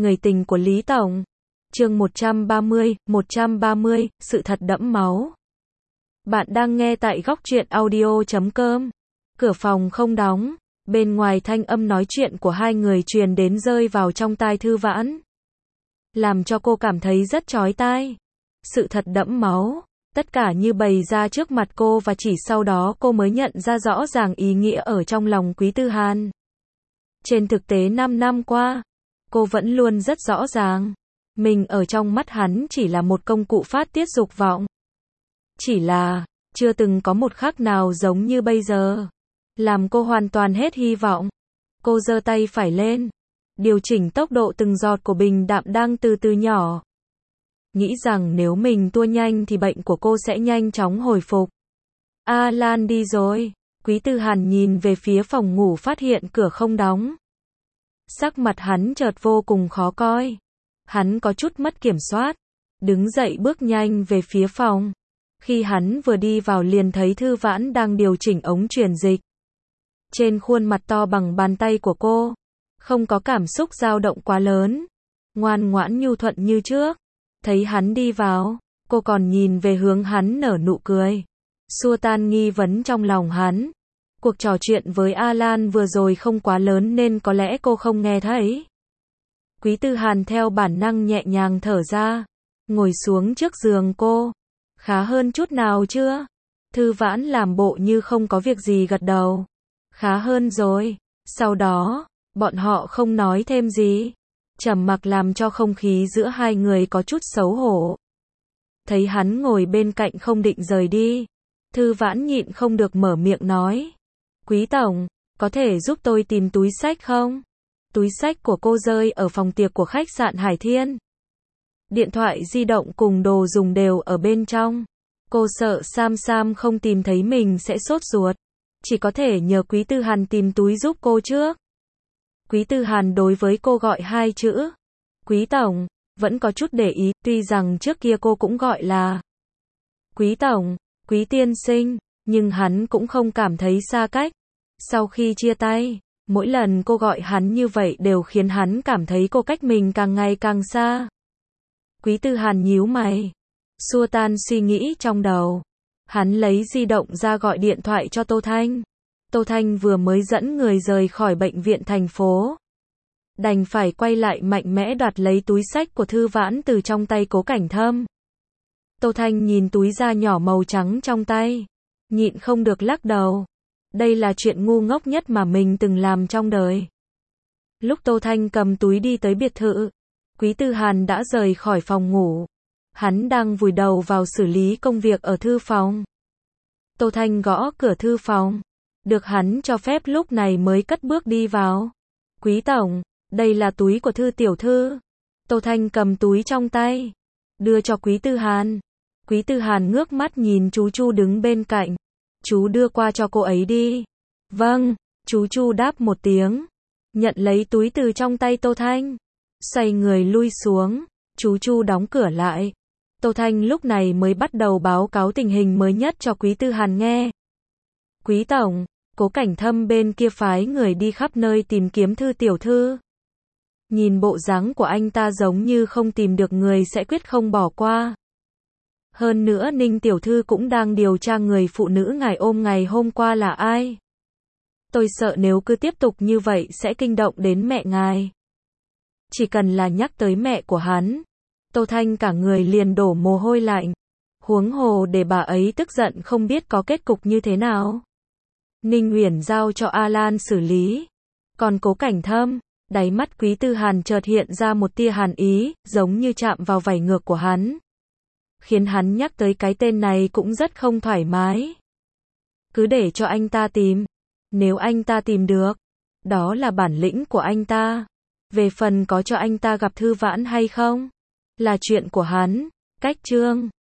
Người tình của Lý Tổng. Chương 130, sự thật đẫm máu. Bạn đang nghe tại góc truyện audio.com. Cửa phòng không đóng, bên ngoài thanh âm nói chuyện của hai người truyền đến rơi vào trong tai Thư Vãn, làm cho cô cảm thấy rất chói tai. Sự thật đẫm máu, tất cả như bày ra trước mặt cô và chỉ sau đó cô mới nhận ra rõ ràng ý nghĩa ở trong lòng Quý Tư Hàn. Trên thực tế 5 năm qua, cô vẫn luôn rất rõ ràng, mình ở trong mắt hắn chỉ là một công cụ phát tiết dục vọng. Chỉ là, chưa từng có một khắc nào giống như bây giờ, làm cô hoàn toàn hết hy vọng. Cô giơ tay phải lên, điều chỉnh tốc độ từng giọt của bình đạm đang từ từ nhỏ. Nghĩ rằng nếu mình tua nhanh thì bệnh của cô sẽ nhanh chóng hồi phục. Alan đi rồi. Quý Tư Hàn nhìn về phía phòng ngủ phát hiện cửa không đóng. Sắc mặt hắn chợt vô cùng khó coi. Hắn có chút mất kiểm soát, đứng dậy bước nhanh về phía phòng. Khi hắn vừa đi vào liền thấy Thư Vãn đang điều chỉnh ống truyền dịch. Trên khuôn mặt to bằng bàn tay của cô, không có cảm xúc dao động quá lớn, ngoan ngoãn nhu thuận như trước. Thấy hắn đi vào, cô còn nhìn về hướng hắn nở nụ cười, xua tan nghi vấn trong lòng hắn. Cuộc trò chuyện với Alan vừa rồi không quá lớn nên có lẽ cô không nghe thấy. Quý Tư Hàn theo bản năng nhẹ nhàng thở ra, ngồi xuống trước giường cô. Khá hơn chút nào chưa? Thư Vãn làm bộ như không có việc gì gật đầu. Khá hơn rồi. Sau đó, bọn họ không nói thêm gì. Trầm mặc làm cho không khí giữa hai người có chút xấu hổ. Thấy hắn ngồi bên cạnh không định rời đi, Thư Vãn nhịn không được mở miệng nói. Quý Tổng, có thể giúp tôi tìm túi xách không? Túi xách của cô rơi ở phòng tiệc của khách sạn Hải Thiên. Điện thoại di động cùng đồ dùng đều ở bên trong. Cô sợ Sam không tìm thấy mình sẽ sốt ruột. Chỉ có thể nhờ Quý Tư Hàn tìm túi giúp cô trước. Quý Tư Hàn đối với cô gọi hai chữ Quý Tổng, vẫn có chút để ý, tuy rằng trước kia cô cũng gọi là Quý Tổng, Quý Tiên Sinh, nhưng hắn cũng không cảm thấy xa cách. Sau khi chia tay, mỗi lần cô gọi hắn như vậy đều khiến hắn cảm thấy cô cách mình càng ngày càng xa. Quý Tư Hàn nhíu mày, xua tan suy nghĩ trong đầu. Hắn lấy di động ra gọi điện thoại cho Tô Thanh. Tô Thanh vừa mới dẫn người rời khỏi bệnh viện thành phố, đành phải quay lại mạnh mẽ đoạt lấy túi xách của Thư Vãn từ trong tay Cố Cảnh Thâm. Tô Thanh nhìn túi da nhỏ màu trắng trong tay, nhịn không được lắc đầu. Đây là chuyện ngu ngốc nhất mà mình từng làm trong đời. Lúc Tô Thanh cầm túi đi tới biệt thự, Quý Tư Hàn đã rời khỏi phòng ngủ. Hắn đang vùi đầu vào xử lý công việc ở thư phòng. Tô Thanh gõ cửa thư phòng, được hắn cho phép lúc này mới cất bước đi vào. Quý Tổng, đây là túi của Thư tiểu thư. Tô Thanh cầm túi trong tay, đưa cho Quý Tư Hàn. Quý Tư Hàn ngước mắt nhìn chú Chu đứng bên cạnh. Chú đưa qua cho cô ấy đi. Vâng, chú Chu đáp một tiếng, nhận lấy túi từ trong tay Tô Thanh, xoay người lui xuống. Chú Chu đóng cửa lại. Tô Thanh lúc này mới bắt đầu báo cáo tình hình mới nhất cho Quý Tư Hàn nghe. Quý Tổng, Cố Cảnh Thâm bên kia phái người đi khắp nơi tìm kiếm Thư tiểu thư. Nhìn bộ dáng của anh ta giống như không tìm được người sẽ quyết không bỏ qua. Hơn nữa Ninh tiểu thư cũng đang điều tra người phụ nữ ngài ôm ngày hôm qua là ai. Tôi sợ nếu cứ tiếp tục như vậy sẽ kinh động đến mẹ ngài. Chỉ cần là nhắc tới mẹ của hắn, Tô Thanh cả người liền đổ mồ hôi lạnh. Huống hồ để bà ấy tức giận không biết có kết cục như thế nào. Ninh Uyển giao cho Alan xử lý. Còn Cố Cảnh Thâm, đáy mắt Quý Tư Hàn chợt hiện ra một tia hàn ý, giống như chạm vào vảy ngược của hắn. Khiến hắn nhắc tới cái tên này cũng rất không thoải mái. Cứ để cho anh ta tìm. Nếu anh ta tìm được, đó là bản lĩnh của anh ta. Về phần có cho anh ta gặp Thư Vãn hay không, là chuyện của hắn. Cách chương